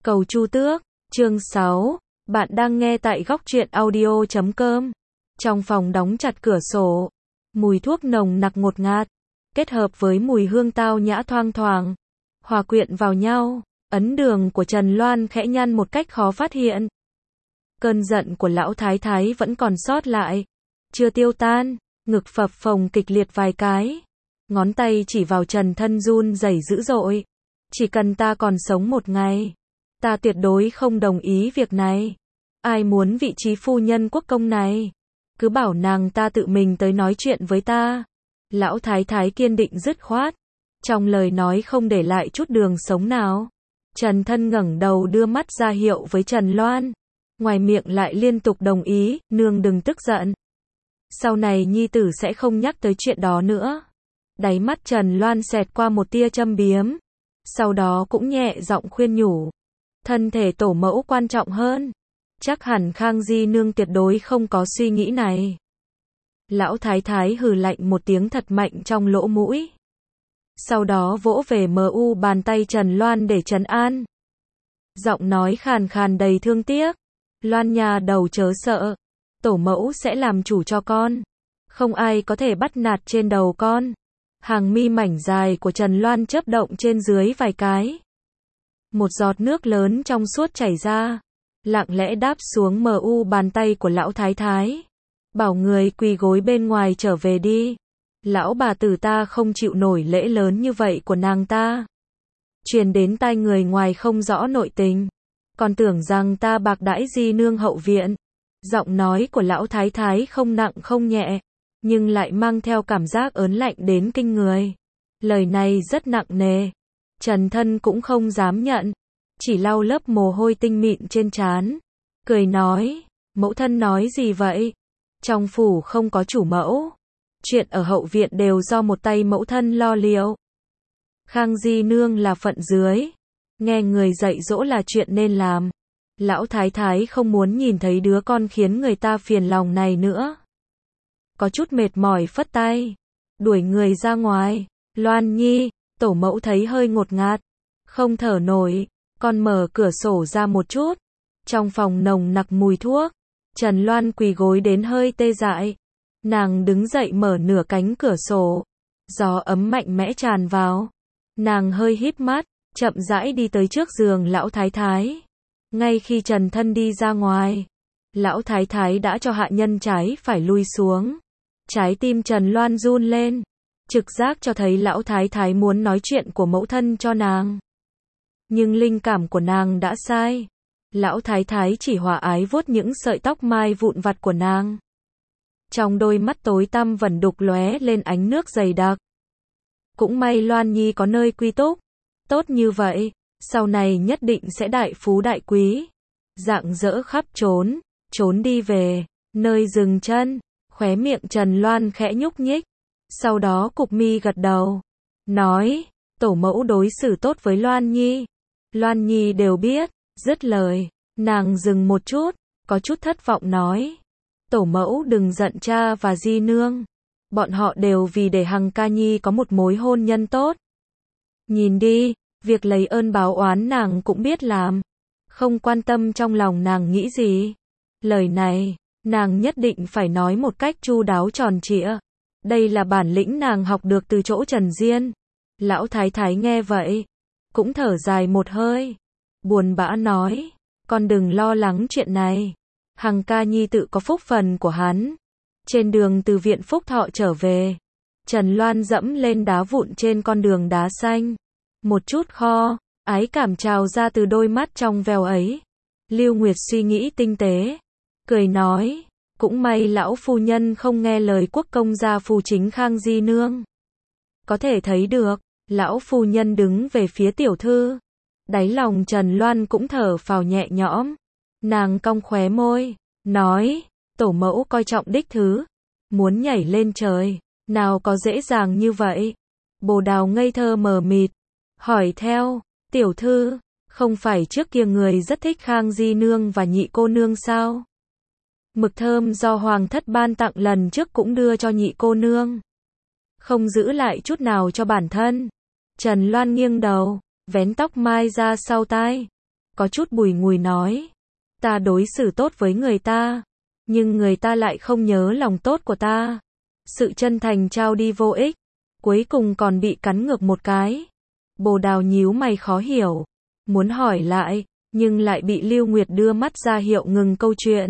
Cầu Chu Tước, chương 6, bạn đang nghe tại góc truyện audio.com. Trong phòng đóng chặt cửa sổ, mùi thuốc nồng nặc ngột ngạt, kết hợp với mùi hương tao nhã thoang thoảng, hòa quyện vào nhau, ấn đường của Trần Loan khẽ nhăn một cách khó phát hiện. Cơn giận của lão thái thái vẫn còn sót lại, chưa tiêu tan, ngực phập phồng kịch liệt vài cái, ngón tay chỉ vào Trần Thân run rẩy dữ dội. Chỉ cần ta còn sống một ngày, ta tuyệt đối không đồng ý việc này. Ai muốn vị trí phu nhân quốc công này? Cứ bảo nàng ta tự mình tới nói chuyện với ta. Lão thái thái kiên định dứt khoát, trong lời nói không để lại chút đường sống nào. Trần Thân ngẩng đầu đưa mắt ra hiệu với Trần Loan, ngoài miệng lại liên tục đồng ý, nương đừng tức giận. Sau này nhi tử sẽ không nhắc tới chuyện đó nữa. Đáy mắt Trần Loan xẹt qua một tia châm biếm, sau đó cũng nhẹ giọng khuyên nhủ. Thân thể tổ mẫu quan trọng hơn. Chắc hẳn Khang Di nương tuyệt đối không có suy nghĩ này. Lão thái thái hừ lạnh một tiếng thật mạnh trong lỗ mũi. Sau đó vỗ về bàn tay Trần Loan để trấn an. Giọng nói khàn khàn đầy thương tiếc. Loan nhà đầu chớ sợ. Tổ mẫu sẽ làm chủ cho con. Không ai có thể bắt nạt trên đầu con. Hàng mi mảnh dài của Trần Loan chớp động trên dưới vài cái. Một giọt nước lớn trong suốt chảy ra, lặng lẽ đáp xuống bàn tay của lão thái thái. Bảo người quỳ gối bên ngoài trở về đi. Lão bà tử ta không chịu nổi lễ lớn như vậy của nàng ta. Truyền đến tai người ngoài không rõ nội tình, còn tưởng rằng ta bạc đãi Di nương hậu viện. Giọng nói của lão thái thái không nặng không nhẹ, nhưng lại mang theo cảm giác ớn lạnh đến kinh người. Lời này rất nặng nề. Trần Thân cũng không dám nhận, chỉ lau lớp mồ hôi tinh mịn trên trán, cười nói, mẫu thân nói gì vậy? Trong phủ không có chủ mẫu, chuyện ở hậu viện đều do một tay mẫu thân lo liệu. Khang Di nương là phận dưới, nghe người dạy dỗ là chuyện nên làm. Lão thái thái không muốn nhìn thấy đứa con khiến người ta phiền lòng này nữa. Có chút mệt mỏi phất tay, đuổi người ra ngoài. Loan nhi, tổ mẫu thấy hơi ngột ngạt, không thở nổi, con mở cửa sổ ra một chút. Trong phòng nồng nặc mùi thuốc, Trần Loan quỳ gối đến hơi tê dại. Nàng đứng dậy mở nửa cánh cửa sổ, gió ấm mạnh mẽ tràn vào. Nàng hơi híp mắt, chậm rãi đi tới trước giường lão thái thái. Ngay khi Trần Thân đi ra ngoài, lão thái thái đã cho hạ nhân trái phải lui xuống. Trái tim Trần Loan run lên, trực giác cho thấy lão thái thái muốn nói chuyện của mẫu thân cho nàng. Nhưng linh cảm của nàng đã sai. Lão thái thái chỉ hòa ái vuốt những sợi tóc mai vụn vặt của nàng. Trong đôi mắt tối tăm vẫn đục lóe lên ánh nước dày đặc. Cũng may Loan nhi có nơi quy túc tốt như vậy, sau này nhất định sẽ đại phú đại quý, rạng rỡ khắp trốn đi về. Nơi dừng chân, khóe miệng Trần Loan khẽ nhúc nhích, sau đó cụp mi gật đầu, nói, tổ mẫu đối xử tốt với Loan nhi. Loan nhi đều biết. Dứt lời, nàng dừng một chút, có chút thất vọng nói, tổ mẫu đừng giận cha và Di nương. Bọn họ đều vì để Hằng ca nhi có một mối hôn nhân tốt. Nhìn đi, việc lấy ơn báo oán nàng cũng biết làm, không quan tâm trong lòng nàng nghĩ gì. Lời này, nàng nhất định phải nói một cách chu đáo tròn trịa. Đây là bản lĩnh nàng học được từ chỗ Trần Diên. Lão thái thái nghe vậy, cũng thở dài một hơi, buồn bã nói, con đừng lo lắng chuyện này. Hằng ca nhi tự có phúc phần của hắn. Trên đường từ viện Phúc Thọ trở về, Trần Loan dẫm lên đá vụn trên con đường đá xanh. Một chút ái cảm trào ra từ đôi mắt trong veo ấy. Lưu Nguyệt suy nghĩ tinh tế, cười nói, cũng may lão phu nhân không nghe lời quốc công gia phu chính Khang Di nương. Có thể thấy được, lão phu nhân đứng về phía tiểu thư. Đáy lòng Trần Loan cũng thở phào nhẹ nhõm. Nàng cong khóe môi, nói, tổ mẫu coi trọng đích thứ, muốn nhảy lên trời, nào có dễ dàng như vậy. Bồ Đào ngây thơ mờ mịt, hỏi theo, tiểu thư, không phải trước kia người rất thích Khang Di nương và nhị cô nương sao? Mực thơm do hoàng thất ban tặng lần trước cũng đưa cho nhị cô nương, không giữ lại chút nào cho bản thân. Trần Loan nghiêng đầu, vén tóc mai ra sau tai, có chút bùi ngùi nói. Ta đối xử tốt với người ta, nhưng người ta lại không nhớ lòng tốt của ta. Sự chân thành trao đi vô ích, cuối cùng còn bị cắn ngược một cái. Bồ Đào nhíu mày khó hiểu, muốn hỏi lại, nhưng lại bị Lưu Nguyệt đưa mắt ra hiệu ngừng câu chuyện.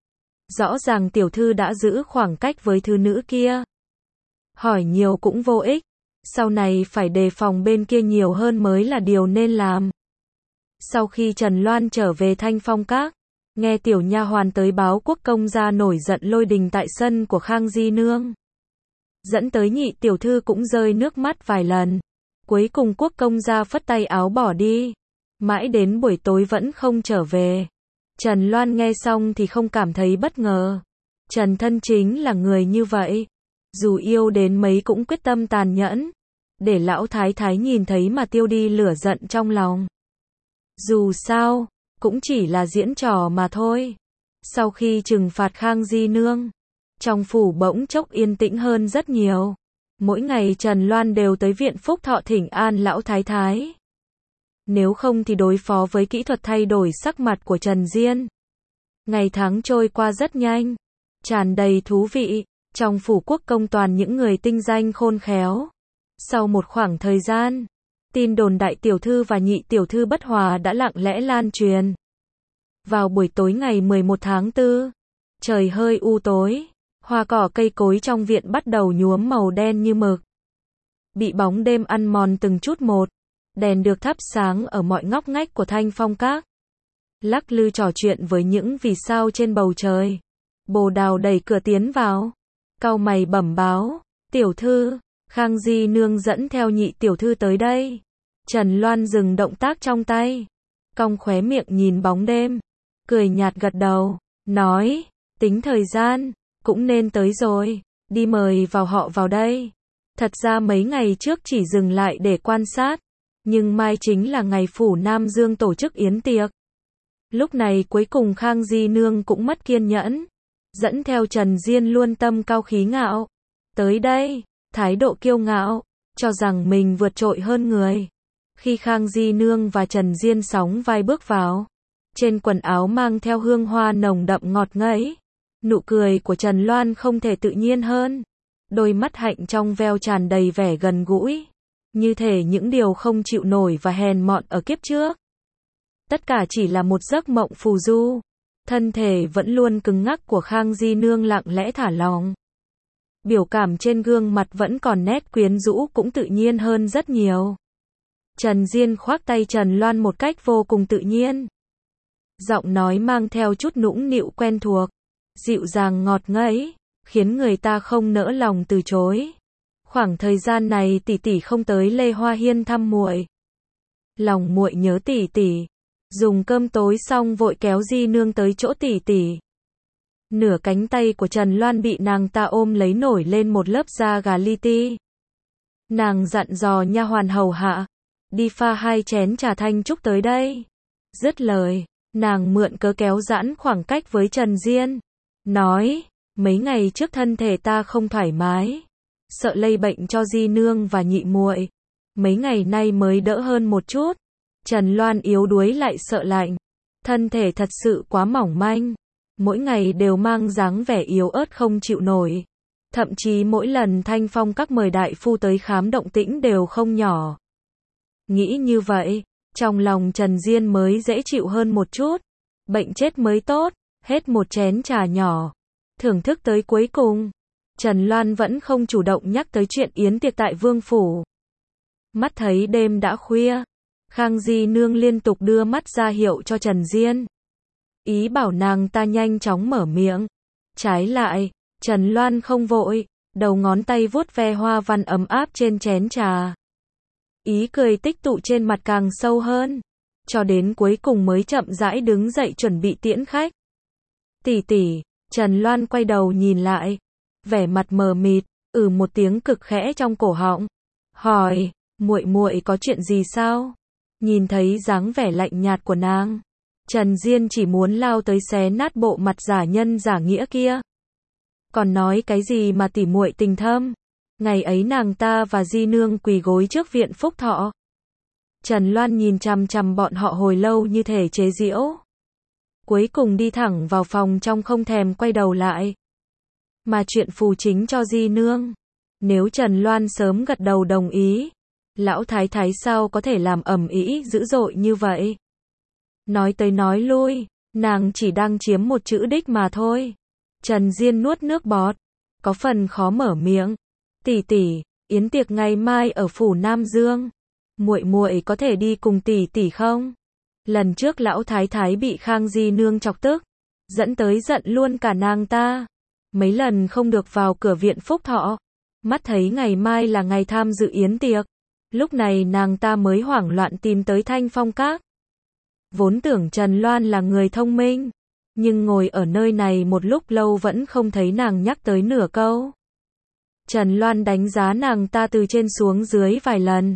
Rõ ràng tiểu thư đã giữ khoảng cách với thư nữ kia. Hỏi nhiều cũng vô ích, sau này phải đề phòng bên kia nhiều hơn mới là điều nên làm. Sau khi Trần Loan trở về Thanh Phong Các, nghe tiểu nha hoàn tới báo quốc công gia nổi giận lôi đình tại sân của Khang Di Nương. Dẫn tới nhị tiểu thư cũng rơi nước mắt vài lần. Cuối cùng quốc công gia phất tay áo bỏ đi. Mãi đến buổi tối vẫn không trở về. Trần Loan nghe xong thì không cảm thấy bất ngờ. Trần Thân chính là người như vậy. Dù yêu đến mấy cũng quyết tâm tàn nhẫn. Để lão thái thái nhìn thấy mà tiêu đi lửa giận trong lòng. Dù sao, cũng chỉ là diễn trò mà thôi. Sau khi trừng phạt Khang Di Nương, trong phủ bỗng chốc yên tĩnh hơn rất nhiều. Mỗi ngày Trần Loan đều tới viện Phúc Thọ thỉnh an lão thái thái. Nếu không thì đối phó với kỹ thuật thay đổi sắc mặt của Trần Diên. Ngày tháng trôi qua rất nhanh, tràn đầy thú vị, trong phủ quốc công toàn những người tinh danh khôn khéo. Sau một khoảng thời gian, tin đồn đại tiểu thư và nhị tiểu thư bất hòa đã lặng lẽ lan truyền. Vào buổi tối ngày 11 tháng 4, trời hơi u tối, hoa cỏ cây cối trong viện bắt đầu nhuốm màu đen như mực. Bị bóng đêm ăn mòn từng chút một, đèn được thắp sáng ở mọi ngóc ngách của Thanh Phong Các. Lắc lư trò chuyện với những vì sao trên bầu trời. Bồ Đào đẩy cửa tiến vào, cau mày bẩm báo, tiểu thư, Khang Di Nương dẫn theo nhị tiểu thư tới đây. Trần Loan dừng động tác trong tay, cong khóe miệng nhìn bóng đêm, cười nhạt gật đầu, nói, tính thời gian, cũng nên tới rồi, đi mời họ vào đây. Thật ra mấy ngày trước chỉ dừng lại để quan sát, nhưng mai chính là ngày phủ Nam Dương tổ chức yến tiệc. Lúc này cuối cùng Khang Di Nương cũng mất kiên nhẫn, dẫn theo Trần Diên luôn tâm cao khí ngạo. Tới đây, thái độ kiêu ngạo, cho rằng mình vượt trội hơn người. Khi Khang Di Nương và Trần Diên sóng vai bước vào, trên quần áo mang theo hương hoa nồng đậm ngọt ngấy, nụ cười của Trần Loan không thể tự nhiên hơn. Đôi mắt hạnh trong veo tràn đầy vẻ gần gũi, như thể những điều không chịu nổi và hèn mọn ở kiếp trước. Tất cả chỉ là một giấc mộng phù du. Thân thể vẫn luôn cứng ngắc của Khang Di Nương lặng lẽ thả lỏng. Biểu cảm trên gương mặt vẫn còn nét quyến rũ cũng tự nhiên hơn rất nhiều. Trần Diên khoác tay Trần Loan một cách vô cùng tự nhiên. Giọng nói mang theo chút nũng nịu quen thuộc, dịu dàng ngọt ngấy, khiến người ta không nỡ lòng từ chối. Khoảng thời gian này tỷ tỷ không tới Lê Hoa Hiên thăm muội. Lòng muội nhớ tỷ tỷ. Dùng cơm tối xong vội kéo Di Nương tới chỗ tỷ tỷ. Nửa cánh tay của Trần Loan bị nàng ta ôm lấy nổi lên một lớp da gà li ti. Nàng dặn dò nha hoàn hầu hạ, đi pha 2 chén trà thanh trúc tới đây. Dứt lời, nàng mượn cớ kéo giãn khoảng cách với Trần Diên, nói, mấy ngày trước thân thể ta không thoải mái, sợ lây bệnh cho Di Nương và nhị muội, mấy ngày nay mới đỡ hơn một chút. Trần Loan yếu đuối lại sợ lạnh, thân thể thật sự quá mỏng manh, mỗi ngày đều mang dáng vẻ yếu ớt không chịu nổi. Thậm chí mỗi lần Thanh Phong Các mời đại phu tới khám động tĩnh đều không nhỏ. Nghĩ như vậy, trong lòng Trần Diên mới dễ chịu hơn một chút. Bệnh chết mới tốt, hết một chén trà nhỏ, thưởng thức tới cuối cùng. Trần Loan vẫn không chủ động nhắc tới chuyện yến tiệc tại Vương Phủ. Mắt thấy đêm đã khuya, Khang Di Nương liên tục đưa mắt ra hiệu cho Trần Diên, ý bảo nàng ta nhanh chóng mở miệng. Trái lại, Trần Loan không vội, đầu ngón tay vuốt ve hoa văn ấm áp trên chén trà. Ý cười tích tụ trên mặt càng sâu hơn, cho đến cuối cùng mới chậm rãi đứng dậy chuẩn bị tiễn khách. Tỷ tỷ, Trần Loan quay đầu nhìn lại, vẻ mặt mờ mịt, một tiếng cực khẽ trong cổ họng, hỏi, muội muội có chuyện gì sao? Nhìn thấy dáng vẻ lạnh nhạt của nàng, Trần Diên chỉ muốn lao tới xé nát bộ mặt giả nhân giả nghĩa kia. Còn nói cái gì mà tỉ muội tình thâm? Ngày ấy nàng ta và Di Nương quỳ gối trước viện Phúc Thọ. Trần Loan nhìn chằm chằm bọn họ hồi lâu như thể chế giễu. Cuối cùng đi thẳng vào phòng trong không thèm quay đầu lại. Mà chuyện phù chính cho Di Nương. Nếu Trần Loan sớm gật đầu đồng ý, lão thái thái sao có thể làm ầm ĩ dữ dội như vậy. Nói tới nói lui, nàng chỉ đang chiếm một chữ đích mà thôi. Trần Diên nuốt nước bọt, có phần khó mở miệng. Tỷ tỷ, yến tiệc ngày mai ở phủ Nam Dương. Muội muội có thể đi cùng tỷ tỷ không? Lần trước lão thái thái bị Khang Di Nương chọc tức, dẫn tới giận luôn cả nàng ta. Mấy lần không được vào cửa viện phúc thọ. Mắt thấy ngày mai là ngày tham dự yến tiệc. Lúc này nàng ta mới hoảng loạn tìm tới Thanh Phong Các. Vốn tưởng Trần Loan là người thông minh, nhưng ngồi ở nơi này một lúc lâu vẫn không thấy nàng nhắc tới nửa câu. Trần Loan đánh giá nàng ta từ trên xuống dưới vài lần.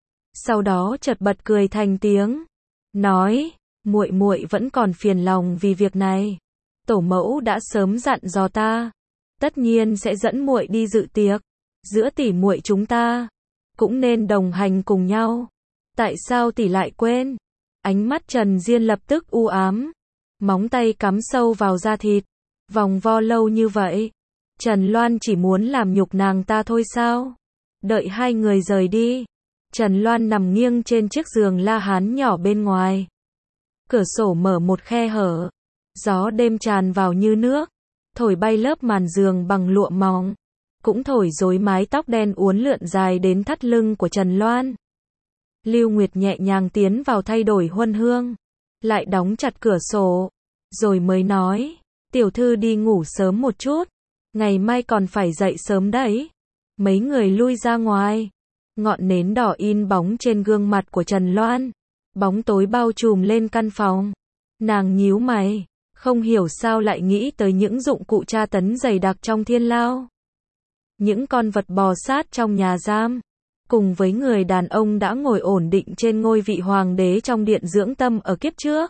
Sau đó chợt bật cười thành tiếng, nói, muội muội vẫn còn phiền lòng vì việc này. Tổ mẫu đã sớm dặn dò ta, tất nhiên sẽ dẫn muội đi dự tiệc. Giữa tỷ muội chúng ta cũng nên đồng hành cùng nhau. Tại sao tỷ lại quên? Ánh mắt Trần Diên lập tức u ám, móng tay cắm sâu vào da thịt, vòng vo lâu như vậy. Trần Loan chỉ muốn làm nhục nàng ta thôi sao? Đợi hai người rời đi, Trần Loan nằm nghiêng trên chiếc giường la hán nhỏ bên ngoài. Cửa sổ mở một khe hở, gió đêm tràn vào như nước, thổi bay lớp màn giường bằng lụa mỏng, cũng thổi rối mái tóc đen uốn lượn dài đến thắt lưng của Trần Loan. Lưu Nguyệt nhẹ nhàng tiến vào thay đổi huân hương, lại đóng chặt cửa sổ, rồi mới nói, tiểu thư đi ngủ sớm một chút, ngày mai còn phải dậy sớm đấy. Mấy người lui ra ngoài, ngọn nến đỏ in bóng trên gương mặt của Trần Loan, bóng tối bao trùm lên căn phòng. Nàng nhíu mày, không hiểu sao lại nghĩ tới những dụng cụ tra tấn dày đặc trong thiên lao. Những con vật bò sát trong nhà giam, cùng với người đàn ông đã ngồi ổn định trên ngôi vị hoàng đế trong điện dưỡng tâm ở kiếp trước.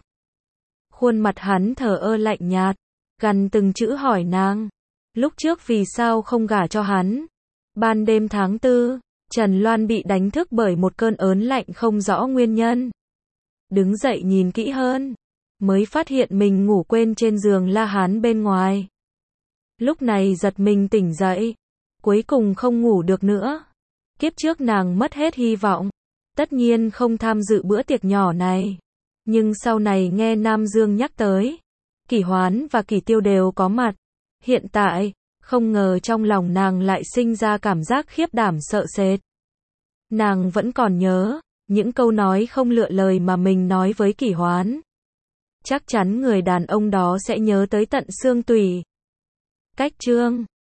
Khuôn mặt hắn thờ ơ lạnh nhạt, gằn từng chữ hỏi nàng, lúc trước vì sao không gả cho hắn. Ban đêm tháng 4, Trần Loan bị đánh thức bởi một cơn ớn lạnh không rõ nguyên nhân. Đứng dậy nhìn kỹ hơn, mới phát hiện mình ngủ quên trên giường la hán bên ngoài. Lúc này giật mình tỉnh dậy, cuối cùng không ngủ được nữa. Kiếp trước nàng mất hết hy vọng, tất nhiên không tham dự bữa tiệc nhỏ này. Nhưng sau này nghe Nam Dương nhắc tới, Kỷ Hoán và Kỷ Tiêu đều có mặt. Hiện tại, không ngờ trong lòng nàng lại sinh ra cảm giác khiếp đảm sợ sệt. Nàng vẫn còn nhớ những câu nói không lựa lời mà mình nói với Kỷ Hoán. Chắc chắn người đàn ông đó sẽ nhớ tới tận xương tủy. Cách chương